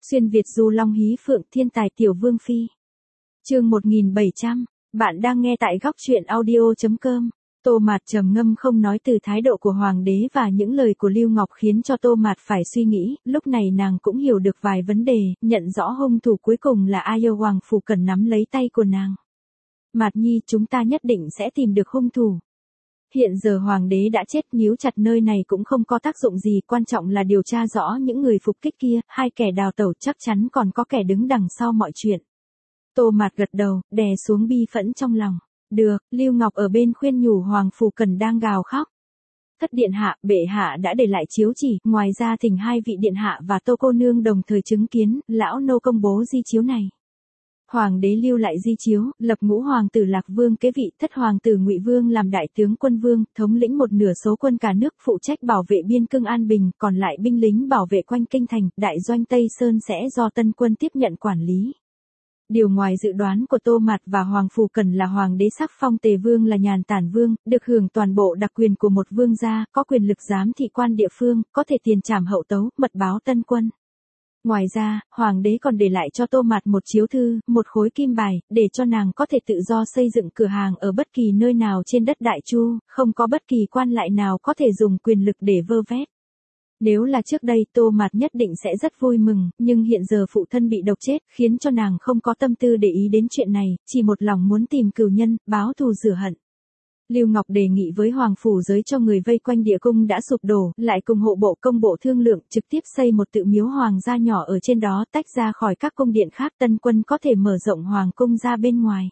Xuyên Việt du long hí phượng thiên tài tiểu vương phi. Chương 1700, bạn đang nghe tại góc truyện audio.com. Tô Mạt trầm ngâm không nói, từ thái độ của hoàng đế và những lời của Lưu Ngọc khiến cho Tô Mạt phải suy nghĩ, lúc này nàng cũng hiểu được vài vấn đề, nhận rõ hung thủ cuối cùng là ai. Hoàng phủ cần nắm lấy tay của nàng. Mạt nhi, chúng ta nhất định sẽ tìm được hung thủ. Hiện giờ hoàng đế đã chết, níu chặt nơi này cũng không có tác dụng gì, quan trọng là điều tra rõ những người phục kích kia, hai kẻ đào tẩu chắc chắn còn có kẻ đứng đằng sau mọi chuyện. Tô Mạt gật đầu, đè xuống bi phẫn trong lòng. Được, Lưu Ngọc ở bên khuyên nhủ hoàng phủ cần đang gào khóc. Thất điện hạ, bệ hạ đã để lại chiếu chỉ, ngoài ra thỉnh hai vị điện hạ và Tô cô nương đồng thời chứng kiến, lão nô công bố di chiếu này. Hoàng đế lưu lại di chiếu, lập ngũ hoàng tử Lạc Vương kế vị, thất hoàng tử Ngụy Vương làm đại tướng quân vương, thống lĩnh một nửa số quân cả nước, phụ trách bảo vệ biên cương an bình, còn lại binh lính bảo vệ quanh kinh thành, đại doanh Tây Sơn sẽ do tân quân tiếp nhận quản lý. Điều ngoài dự đoán của Tô Mạt và hoàng phủ cần là hoàng đế sắc phong Tề Vương là nhàn tản vương, được hưởng toàn bộ đặc quyền của một vương gia, có quyền lực giám thị quan địa phương, có thể tiền trảm hậu tấu, mật báo tân quân. Ngoài ra, hoàng đế còn để lại cho Tô Mạt một chiếu thư, một khối kim bài, để cho nàng có thể tự do xây dựng cửa hàng ở bất kỳ nơi nào trên đất Đại Chu, không có bất kỳ quan lại nào có thể dùng quyền lực để vơ vét. Nếu là trước đây, Tô Mạt nhất định sẽ rất vui mừng, nhưng hiện giờ phụ thân bị độc chết, khiến cho nàng không có tâm tư để ý đến chuyện này, chỉ một lòng muốn tìm cừu nhân, báo thù rửa hận. Lưu Ngọc đề nghị với hoàng phủ giới cho người vây quanh địa cung đã sụp đổ, lại cùng hộ bộ công bộ thương lượng, trực tiếp xây một tự miếu hoàng gia nhỏ ở trên đó, tách ra khỏi các cung điện khác, tân quân có thể mở rộng hoàng cung ra bên ngoài.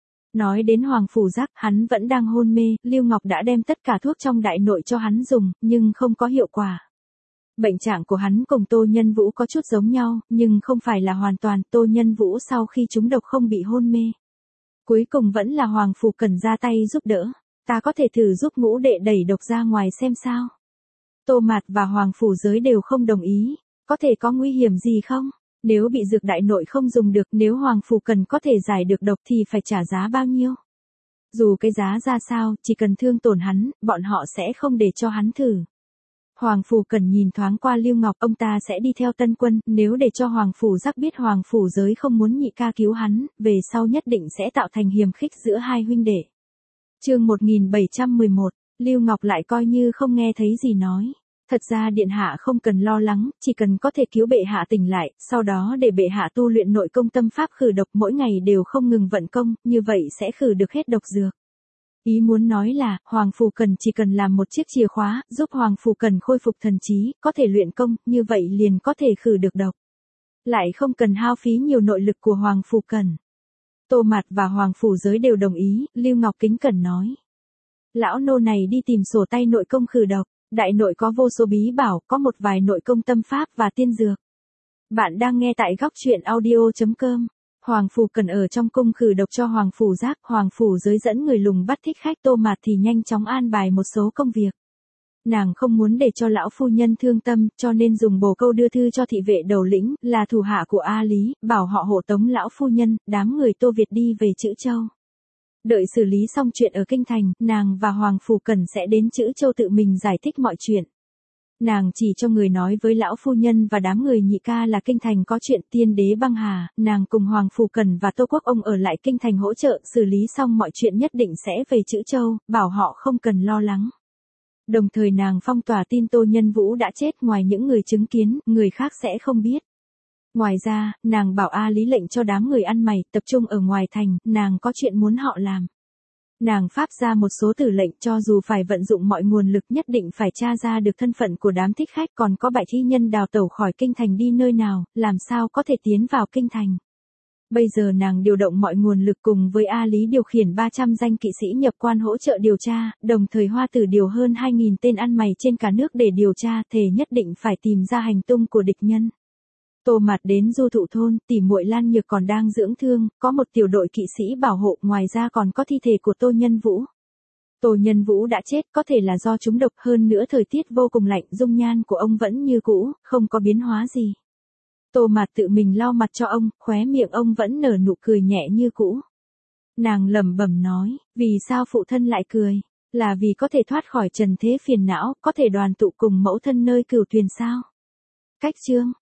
Nói đến hoàng phủ giác, hắn vẫn đang hôn mê, Lưu Ngọc đã đem tất cả thuốc trong đại nội cho hắn dùng, nhưng không có hiệu quả. Bệnh trạng của hắn cùng Tô Nhân Vũ có chút giống nhau, nhưng không phải là hoàn toàn. Tô Nhân Vũ sau khi trúng độc không bị hôn mê. Cuối cùng vẫn là hoàng phủ cần ra tay giúp đỡ. Ta có thể thử giúp ngũ đệ đẩy độc ra ngoài xem sao. Tô Mạt và hoàng phủ giới đều không đồng ý. Có thể có nguy hiểm gì không? Nếu bị dược đại nội không dùng được, nếu hoàng phủ cần có thể giải được độc thì phải trả giá bao nhiêu? Dù cái giá ra sao, chỉ cần thương tổn hắn, bọn họ sẽ không để cho hắn thử. Hoàng phủ cần nhìn thoáng qua Lưu Ngọc, ông ta sẽ đi theo tân quân, nếu để cho hoàng phủ giác biết hoàng phủ giới không muốn nhị ca cứu hắn, về sau nhất định sẽ tạo thành hiềm khích giữa hai huynh đệ. Chương 1711, Lưu Ngọc lại coi như không nghe thấy gì nói. Thật ra điện hạ không cần lo lắng, chỉ cần có thể cứu bệ hạ tỉnh lại, sau đó để bệ hạ tu luyện nội công tâm pháp khử độc, mỗi ngày đều không ngừng vận công, như vậy sẽ khử được hết độc dược. Ý muốn nói là, hoàng phủ cần chỉ cần làm một chiếc chìa khóa, giúp hoàng phủ cần khôi phục thần trí, có thể luyện công, như vậy liền có thể khử được độc. Lại không cần hao phí nhiều nội lực của hoàng phủ cần. Tô Mạt và hoàng phủ giới đều đồng ý, Lưu Ngọc kính cẩn nói. Lão nô này đi tìm sổ tay nội công khử độc, đại nội có vô số bí bảo, có một vài nội công tâm pháp và tiên dược. Bạn đang nghe tại góc truyện audio.com. Hoàng phủ cần ở trong cung khử độc cho hoàng phủ giác, hoàng phủ giới dẫn người lùng bắt thích khách. Tô Mạt thì nhanh chóng an bài một số công việc. Nàng không muốn để cho lão phu nhân thương tâm, cho nên dùng bồ câu đưa thư cho thị vệ đầu lĩnh, là thủ hạ của A Lý, bảo họ hộ tống lão phu nhân, đám người Tô Việt đi về Trữ Châu. Đợi xử lý xong chuyện ở kinh thành, nàng và hoàng phủ cần sẽ đến Trữ Châu tự mình giải thích mọi chuyện. Nàng chỉ cho người nói với lão phu nhân và đám người nhị ca là kinh thành có chuyện tiên đế băng hà, nàng cùng hoàng phủ cần và Tô Quốc ông ở lại kinh thành hỗ trợ, xử lý xong mọi chuyện nhất định sẽ về Trữ Châu, bảo họ không cần lo lắng. Đồng thời nàng phong tỏa tin Tô Nhân Vũ đã chết, ngoài những người chứng kiến, người khác sẽ không biết. Ngoài ra, nàng bảo A Lý lệnh cho đám người ăn mày, tập trung ở ngoài thành, nàng có chuyện muốn họ làm. Nàng pháp ra một số tử lệnh, cho dù phải vận dụng mọi nguồn lực nhất định phải tra ra được thân phận của đám thích khách, còn có bại thi nhân đào tẩu khỏi kinh thành đi nơi nào, làm sao có thể tiến vào kinh thành. Bây giờ nàng điều động mọi nguồn lực cùng với A Lý điều khiển 300 danh kỵ sĩ nhập quan hỗ trợ điều tra, đồng thời Hoa Tử điều hơn 2.000 tên ăn mày trên cả nước để điều tra, thề nhất định phải tìm ra hành tung của địch nhân. Tô Mạt đến Du Thụ thôn, tỉ muội Lan Nhược còn đang dưỡng thương, có một tiểu đội kỵ sĩ bảo hộ, ngoài ra còn có thi thể của Tô Nhân Vũ. Tô Nhân Vũ đã chết, có thể là do trúng độc, hơn nữa thời tiết vô cùng lạnh, dung nhan của ông vẫn như cũ, không có biến hóa gì. Tô Mạt tự mình lau mặt cho ông, khóe miệng ông vẫn nở nụ cười nhẹ như cũ. Nàng lẩm bẩm nói, vì sao phụ thân lại cười? Là vì có thể thoát khỏi trần thế phiền não, có thể đoàn tụ cùng mẫu thân nơi cửu thuyền sao? Cách chương